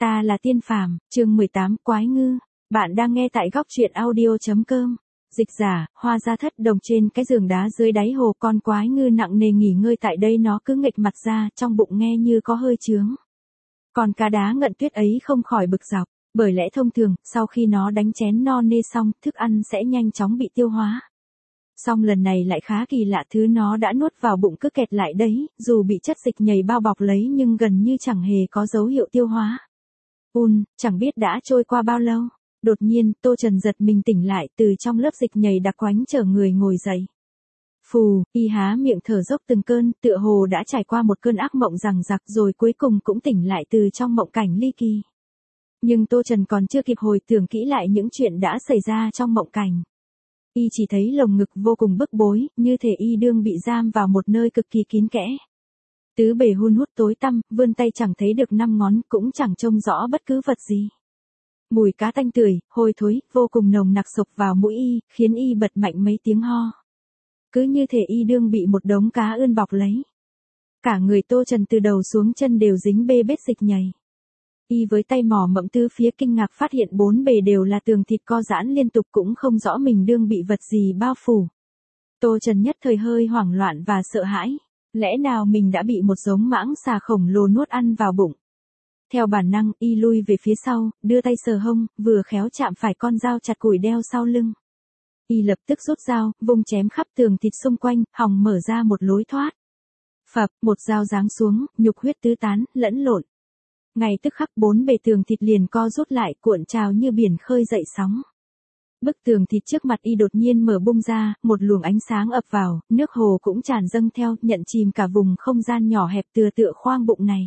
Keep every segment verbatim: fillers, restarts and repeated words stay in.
Ta là Tiên Phàm, chương mười tám, Quái Ngư. Bạn đang nghe tại góc truyện audio chấm com. Dịch giả, Hoa Gia Thất Đồng. Trên cái giường đá dưới đáy hồ, con quái ngư nặng nề nghỉ ngơi tại đây, nó cứ nghệch mặt ra, trong bụng nghe như có hơi chướng. Còn cá đá ngận tuyết ấy không khỏi bực dọc, bởi lẽ thông thường, sau khi nó đánh chén no nê xong, thức ăn sẽ nhanh chóng bị tiêu hóa. Song lần này lại khá kỳ lạ, thứ nó đã nuốt vào bụng cứ kẹt lại đấy, dù bị chất dịch nhầy bao bọc lấy nhưng gần như chẳng hề có dấu hiệu tiêu hóa. Un, chẳng biết đã trôi qua bao lâu. Đột nhiên, Tô Trần giật mình tỉnh lại từ trong lớp dịch nhầy đặc quánh, chở người ngồi dậy. Phù, y há miệng thở dốc từng cơn, tựa hồ đã trải qua một cơn ác mộng rằng rặc, rồi cuối cùng cũng tỉnh lại từ trong mộng cảnh ly kỳ. Nhưng Tô Trần còn chưa kịp hồi tưởng kỹ lại những chuyện đã xảy ra trong mộng cảnh. Y chỉ thấy lồng ngực vô cùng bức bối, như thể y đương bị giam vào một nơi cực kỳ kín kẽ. Tứ bề hun hút tối tăm, vươn tay chẳng thấy được năm ngón, cũng chẳng trông rõ bất cứ vật gì. Mùi cá tanh tưởi, hôi thối, vô cùng nồng nặc xộc vào mũi y, khiến y bật mạnh mấy tiếng ho. Cứ như thể y đương bị một đống cá ươn bọc lấy. Cả người Tô Trần từ đầu xuống chân đều dính bê bết dịch nhầy. Y với tay mò mẫm tứ phía, kinh ngạc phát hiện bốn bề đều là tường thịt co giãn liên tục, cũng không rõ mình đương bị vật gì bao phủ. Tô Trần nhất thời hơi hoảng loạn và sợ hãi. Lẽ nào mình đã bị một giống mãng xà khổng lồ nuốt ăn vào bụng? Theo bản năng, y lui về phía sau, đưa tay sờ hông, vừa khéo chạm phải con dao chặt củi đeo sau lưng. Y lập tức rút dao, vung chém khắp tường thịt xung quanh, hòng mở ra một lối thoát. Phập, một dao giáng xuống, nhục huyết tứ tán, lẫn lộn. Ngay tức khắc bốn bề tường thịt liền co rút lại, cuộn trào như biển khơi dậy sóng. Bức tường thịt trước mặt y đột nhiên mở bung ra, một luồng ánh sáng ập vào, nước hồ cũng tràn dâng theo, nhận chìm cả vùng không gian nhỏ hẹp tựa tựa khoang bụng này.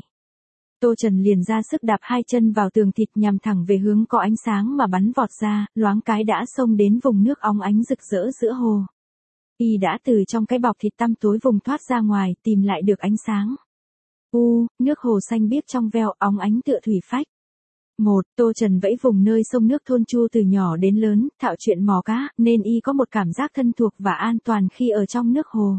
Tô Trần liền ra sức đạp hai chân vào tường thịt, nhằm thẳng về hướng có ánh sáng mà bắn vọt ra, loáng cái đã xông đến vùng nước óng ánh rực rỡ giữa hồ. Y đã từ trong cái bọc thịt tăm tối vùng thoát ra ngoài, tìm lại được ánh sáng. U, nước hồ xanh biếc trong veo, óng ánh tựa thủy phách. Một, Tô Trần vẫy vùng nơi sông nước thôn Chu từ nhỏ đến lớn, thạo chuyện mò cá, nên y có một cảm giác thân thuộc và an toàn khi ở trong nước hồ.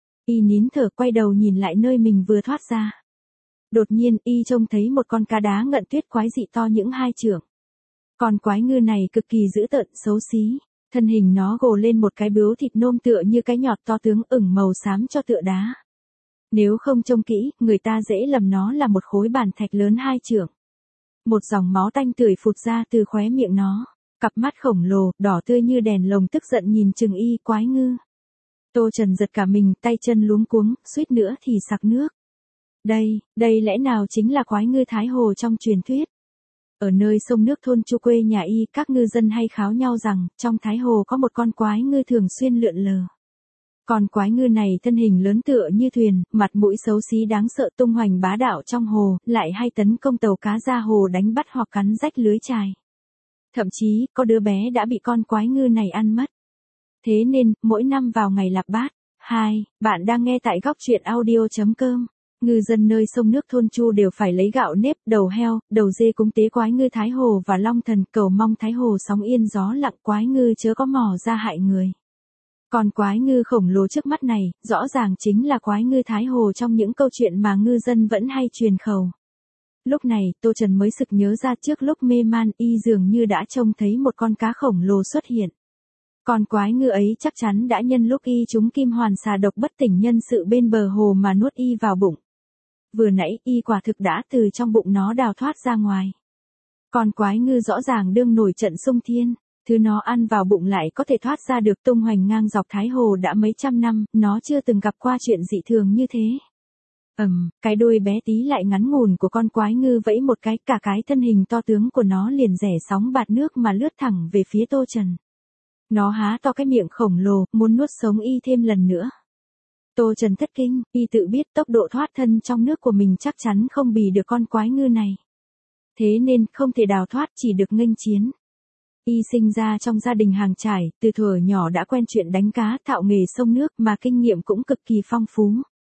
Y nín thở quay đầu nhìn lại nơi mình vừa thoát ra. Đột nhiên, y trông thấy một con cá đá ngận tuyết quái dị to những hai trượng. Con quái ngư này cực kỳ dữ tợn, xấu xí. Thân hình nó gồ lên một cái bướu thịt nôm tựa như cái nhọt to tướng, ửng màu xám cho tựa đá. Nếu không trông kỹ, người ta dễ lầm nó là một khối bàn thạch lớn hai trượng. Một dòng máu tanh tưởi phụt ra từ khóe miệng nó. Cặp mắt khổng lồ, đỏ tươi như đèn lồng tức giận nhìn chừng y. Quái ngư. Tô Trần giật cả mình, tay chân luống cuống, suýt nữa thì sặc nước. Đây, đây lẽ nào chính là quái ngư Thái Hồ trong truyền thuyết? Ở nơi sông nước thôn Chu quê nhà y, các ngư dân hay kháo nhau rằng, trong Thái Hồ có một con quái ngư thường xuyên lượn lờ. Con quái ngư này thân hình lớn tựa như thuyền, mặt mũi xấu xí đáng sợ, tung hoành bá đạo trong hồ, lại hay tấn công tàu cá ra hồ đánh bắt hoặc cắn rách lưới chài. Thậm chí, có đứa bé đã bị con quái ngư này ăn mất. Thế nên, mỗi năm vào ngày Lạp Bát, hai, bạn đang nghe tại góc truyện audio chấm com. Ngư dân nơi sông nước thôn Chu đều phải lấy gạo nếp, đầu heo, đầu dê cúng tế quái ngư Thái Hồ và Long Thần, cầu mong Thái Hồ sóng yên gió lặng, quái ngư chớ có mò ra hại người. Còn quái ngư khổng lồ trước mắt này, rõ ràng chính là quái ngư Thái Hồ trong những câu chuyện mà ngư dân vẫn hay truyền khẩu. Lúc này, Tô Trần mới sực nhớ ra, trước lúc mê man, y dường như đã trông thấy một con cá khổng lồ xuất hiện. Con quái ngư ấy chắc chắn đã nhân lúc y trúng kim hoàn xà độc bất tỉnh nhân sự bên bờ hồ mà nuốt y vào bụng. Vừa nãy, y quả thực đã từ trong bụng nó đào thoát ra ngoài. Con quái ngư rõ ràng đương nổi trận xung thiên. Thứ nó ăn vào bụng lại có thể thoát ra được, tung hoành ngang dọc Thái Hồ đã mấy trăm năm, nó chưa từng gặp qua chuyện dị thường như thế. Ầm, um, cái đuôi bé tí lại ngắn ngủn của con quái ngư vẫy một cái, cả cái thân hình to tướng của nó liền rẽ sóng bạt nước mà lướt thẳng về phía Tô Trần. Nó há to cái miệng khổng lồ, muốn nuốt sống y thêm lần nữa. Tô Trần thất kinh, y tự biết tốc độ thoát thân trong nước của mình chắc chắn không bì được con quái ngư này. Thế nên, không thể đào thoát, chỉ được nghênh chiến. Y sinh ra trong gia đình hàng trải, từ thuở nhỏ đã quen chuyện đánh cá, thạo nghề sông nước mà kinh nghiệm cũng cực kỳ phong phú.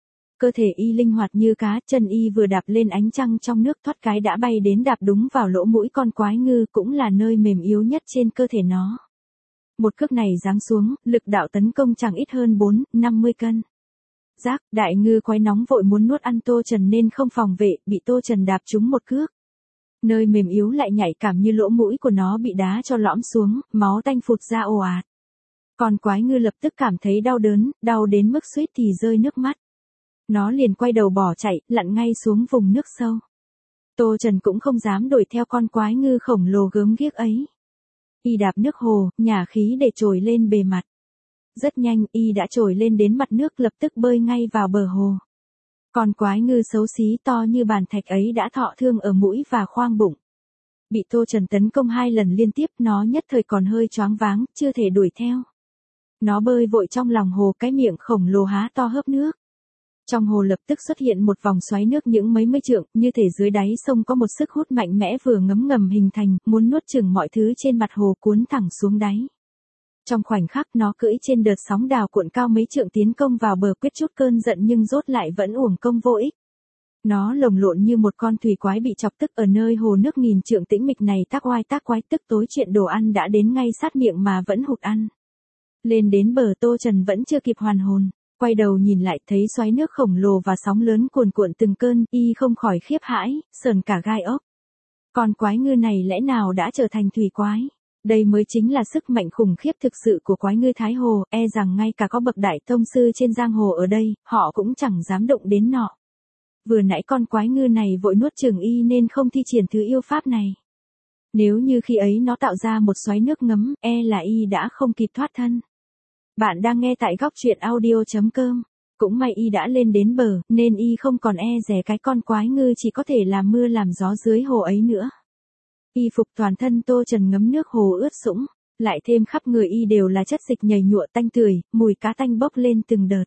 Cơ thể y linh hoạt như cá, chân y vừa đạp lên ánh trăng trong nước thoát cái đã bay đến đạp đúng vào lỗ mũi con quái ngư, cũng là nơi mềm yếu nhất trên cơ thể nó. Một cước này giáng xuống, lực đạo tấn công chẳng ít hơn bốn, năm mươi cân. Giác, đại ngư quái nóng vội muốn nuốt ăn Tô Trần nên không phòng vệ, bị Tô Trần đạp trúng một cước. Nơi mềm yếu lại nhạy cảm như lỗ mũi của nó bị đá cho lõm xuống, máu tanh phụt ra ồ ạt. Con quái ngư lập tức cảm thấy đau đớn, đau đến mức suýt thì rơi nước mắt. Nó liền quay đầu bỏ chạy, lặn ngay xuống vùng nước sâu. Tô Trần cũng không dám đuổi theo con quái ngư khổng lồ gớm ghiếc ấy. Y đạp nước hồ, nhả khí để trồi lên bề mặt. Rất nhanh, Y đã trồi lên đến mặt nước lập tức bơi ngay vào bờ hồ. Con quái ngư xấu xí to như bàn thạch ấy đã thọ thương ở mũi và khoang bụng. Bị Tô Trần tấn công hai lần liên tiếp, nó nhất thời còn hơi choáng váng, chưa thể đuổi theo. Nó bơi vội trong lòng hồ, cái miệng khổng lồ há to hớp nước. Trong hồ lập tức xuất hiện một vòng xoáy nước những mấy mươi trượng, như thể dưới đáy sông có một sức hút mạnh mẽ vừa ngấm ngầm hình thành, muốn nuốt chửng mọi thứ trên mặt hồ cuốn thẳng xuống đáy. Trong khoảnh khắc nó cưỡi trên đợt sóng đào cuộn cao mấy trượng tiến công vào bờ quyết chút cơn giận nhưng rốt lại vẫn uổng công vô ích. Nó lồng lộn như một con thủy quái bị chọc tức ở nơi hồ nước nghìn trượng tĩnh mịch này, tác oai tác quái, tức tối chuyện đồ ăn đã đến ngay sát miệng mà vẫn hụt ăn. Lên đến bờ Tô Trần vẫn chưa kịp hoàn hồn, quay đầu nhìn lại thấy xoáy nước khổng lồ và sóng lớn cuồn cuộn từng cơn, Y không khỏi khiếp hãi, sờn cả gai ốc. Con quái ngư này lẽ nào đã trở thành thủy quái? Đây mới chính là sức mạnh khủng khiếp thực sự của quái ngư Thái Hồ, e rằng ngay cả có bậc đại tông sư trên giang hồ ở đây, họ cũng chẳng dám động đến nọ. Vừa nãy con quái ngư này vội nuốt chửng Y nên không thi triển thứ yêu pháp này. Nếu như khi ấy nó tạo ra một xoáy nước ngấm, e là Y đã không kịp thoát thân. Bạn đang nghe tại góc truyện audio chấm com. Cũng may Y đã lên đến bờ, nên Y không còn e dè cái con quái ngư chỉ có thể làm mưa làm gió dưới hồ ấy nữa. Y phục toàn thân Tô Trần ngấm nước hồ ướt sũng, lại thêm khắp người Y đều là chất dịch nhầy nhụa tanh tưởi, mùi cá tanh bốc lên từng đợt.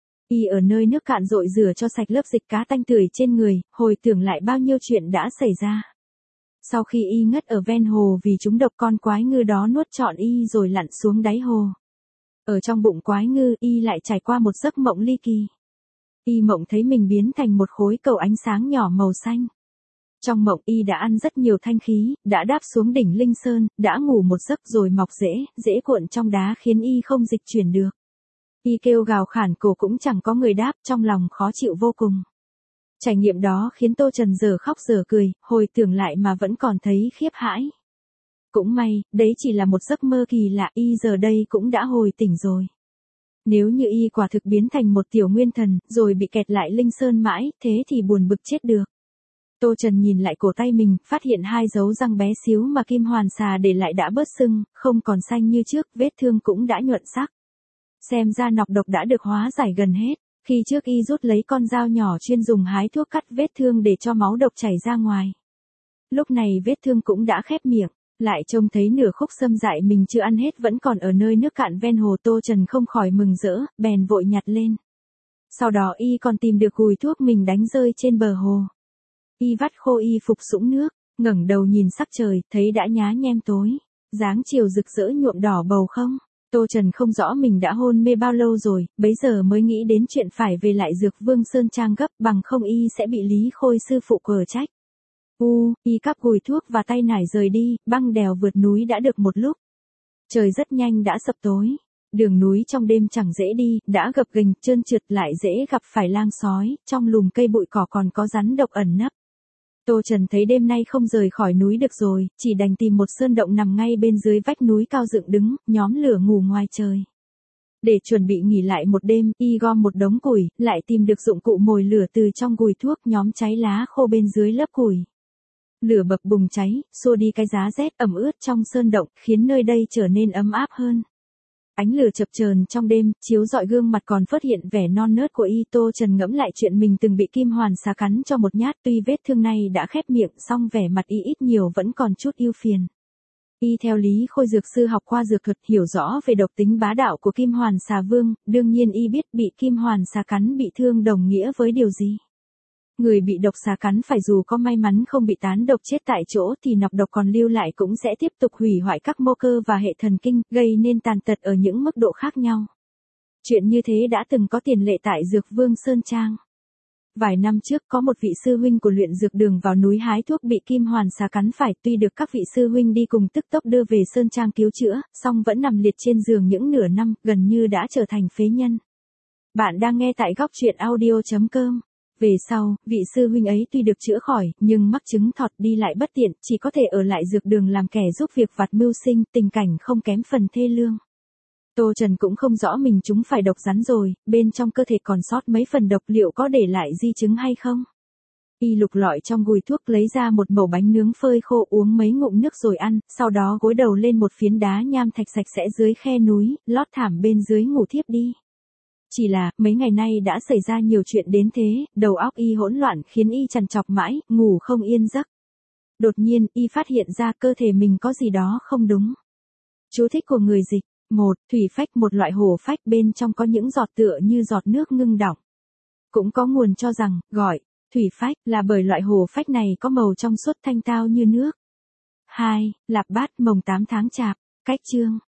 Y ở nơi nước cạn rội rửa cho sạch lớp dịch cá tanh tưởi trên người, hồi tưởng lại bao nhiêu chuyện đã xảy ra. Sau khi Y ngất ở ven hồ vì trúng độc, con quái ngư đó nuốt trọn Y rồi lặn xuống đáy hồ. Ở trong bụng quái ngư, Y lại trải qua một giấc mộng ly kỳ. Y mộng thấy mình biến thành một khối cầu ánh sáng nhỏ màu xanh. Trong mộng Y đã ăn rất nhiều thanh khí, đã đáp xuống đỉnh Linh Sơn, đã ngủ một giấc rồi mọc rễ, rễ cuộn trong đá khiến Y không dịch chuyển được. Y kêu gào khản cổ cũng chẳng có người đáp, trong lòng khó chịu vô cùng. Trải nghiệm đó khiến Tô Trần giờ khóc giờ cười, hồi tưởng lại mà vẫn còn thấy khiếp hãi. Cũng may, đấy chỉ là một giấc mơ kỳ lạ, Y giờ đây cũng đã hồi tỉnh rồi. Nếu như Y quả thực biến thành một tiểu nguyên thần, rồi bị kẹt lại Linh Sơn mãi, thế thì buồn bực chết được. Tô Trần nhìn lại cổ tay mình, phát hiện hai dấu răng bé xíu mà kim hoàn xà để lại đã bớt sưng, không còn xanh như trước, vết thương cũng đã nhuận sắc. Xem ra nọc độc đã được hóa giải gần hết. Khi trước Y rút lấy con dao nhỏ chuyên dùng hái thuốc cắt vết thương để cho máu độc chảy ra ngoài. Lúc này vết thương cũng đã khép miệng, lại trông thấy nửa khúc sâm dại mình chưa ăn hết vẫn còn ở nơi nước cạn ven hồ. Tô Trần không khỏi mừng rỡ, bèn vội nhặt lên. Sau đó Y còn tìm được gùi thuốc mình đánh rơi trên bờ hồ. Y vắt khô y phục sũng nước, ngẩng đầu nhìn sắc trời, thấy đã nhá nhem tối. Dáng chiều rực rỡ nhuộm đỏ bầu không. Tô Trần không rõ mình đã hôn mê bao lâu rồi, bấy giờ mới nghĩ đến chuyện phải về lại Dược Vương Sơn Trang gấp, bằng không Y sẽ bị Lý Khôi sư phụ cờ trách. U, Y cắp gùi thuốc và tay nải rời đi, băng đèo vượt núi đã được một lúc. Trời rất nhanh đã sập tối. Đường núi trong đêm chẳng dễ đi, đã gập ghềnh, trơn trượt, lại dễ gặp phải lang sói, trong lùm cây bụi cỏ còn có rắn độc ẩn nấp. Tô Trần thấy đêm nay không rời khỏi núi được rồi, chỉ đành tìm một sơn động nằm ngay bên dưới vách núi cao dựng đứng, nhóm lửa ngủ ngoài trời. Để chuẩn bị nghỉ lại một đêm, Y gom một đống củi, lại tìm được dụng cụ mồi lửa từ trong gùi thuốc, nhóm cháy lá khô bên dưới lớp củi. Lửa bập bùng cháy, xua đi cái giá rét ẩm ướt trong sơn động, khiến nơi đây trở nên ấm áp hơn. Ánh lửa chập chờn trong đêm, chiếu rọi gương mặt còn phớt hiện vẻ non nớt của Y. Tô Trần ngẫm lại chuyện mình từng bị kim hoàn xà cắn cho một nhát, tuy vết thương này đã khép miệng, song vẻ mặt Y ít nhiều vẫn còn chút ưu phiền. Y theo Lý Khôi dược sư học qua dược thuật, hiểu rõ về độc tính bá đạo của kim hoàn xà vương, đương nhiên Y biết bị kim hoàn xà cắn bị thương đồng nghĩa với điều gì. Người bị độc xà cắn phải dù có may mắn không bị tán độc chết tại chỗ thì nọc độc còn lưu lại cũng sẽ tiếp tục hủy hoại các mô cơ và hệ thần kinh, gây nên tàn tật ở những mức độ khác nhau. Chuyện như thế đã từng có tiền lệ tại Dược Vương Sơn Trang. Vài năm trước có một vị sư huynh của luyện dược đường vào núi hái thuốc bị kim hoàn xà cắn phải, tuy được các vị sư huynh đi cùng tức tốc đưa về Sơn Trang cứu chữa, song vẫn nằm liệt trên giường những nửa năm, gần như đã trở thành phế nhân. Bạn đang nghe tại góc truyện audio chấm com. Về sau, vị sư huynh ấy tuy được chữa khỏi, nhưng mắc chứng thọt đi lại bất tiện, chỉ có thể ở lại dược đường làm kẻ giúp việc vặt mưu sinh, tình cảnh không kém phần thê lương. Tô Trần cũng không rõ mình chúng phải độc rắn rồi, bên trong cơ thể còn sót mấy phần độc liệu có để lại di chứng hay không. Y lục lọi trong gùi thuốc lấy ra một mẩu bánh nướng phơi khô uống mấy ngụm nước rồi ăn, sau đó gối đầu lên một phiến đá nham thạch sạch sẽ dưới khe núi, lót thảm bên dưới ngủ thiếp đi. Chỉ là, mấy ngày nay đã xảy ra nhiều chuyện đến thế, đầu óc y hỗn loạn khiến y trằn trọc mãi, ngủ không yên giấc. Đột nhiên, y phát hiện ra cơ thể mình có gì đó không đúng. Chú thích của người dịch. một. Thủy phách, một loại hồ phách bên trong có những giọt tựa như giọt nước ngưng đọng. Cũng có nguồn cho rằng, gọi thủy phách là bởi loại hồ phách này có màu trong suốt thanh tao như nước. hai. Lạp bát, mồng tám tháng chạp. Cách chương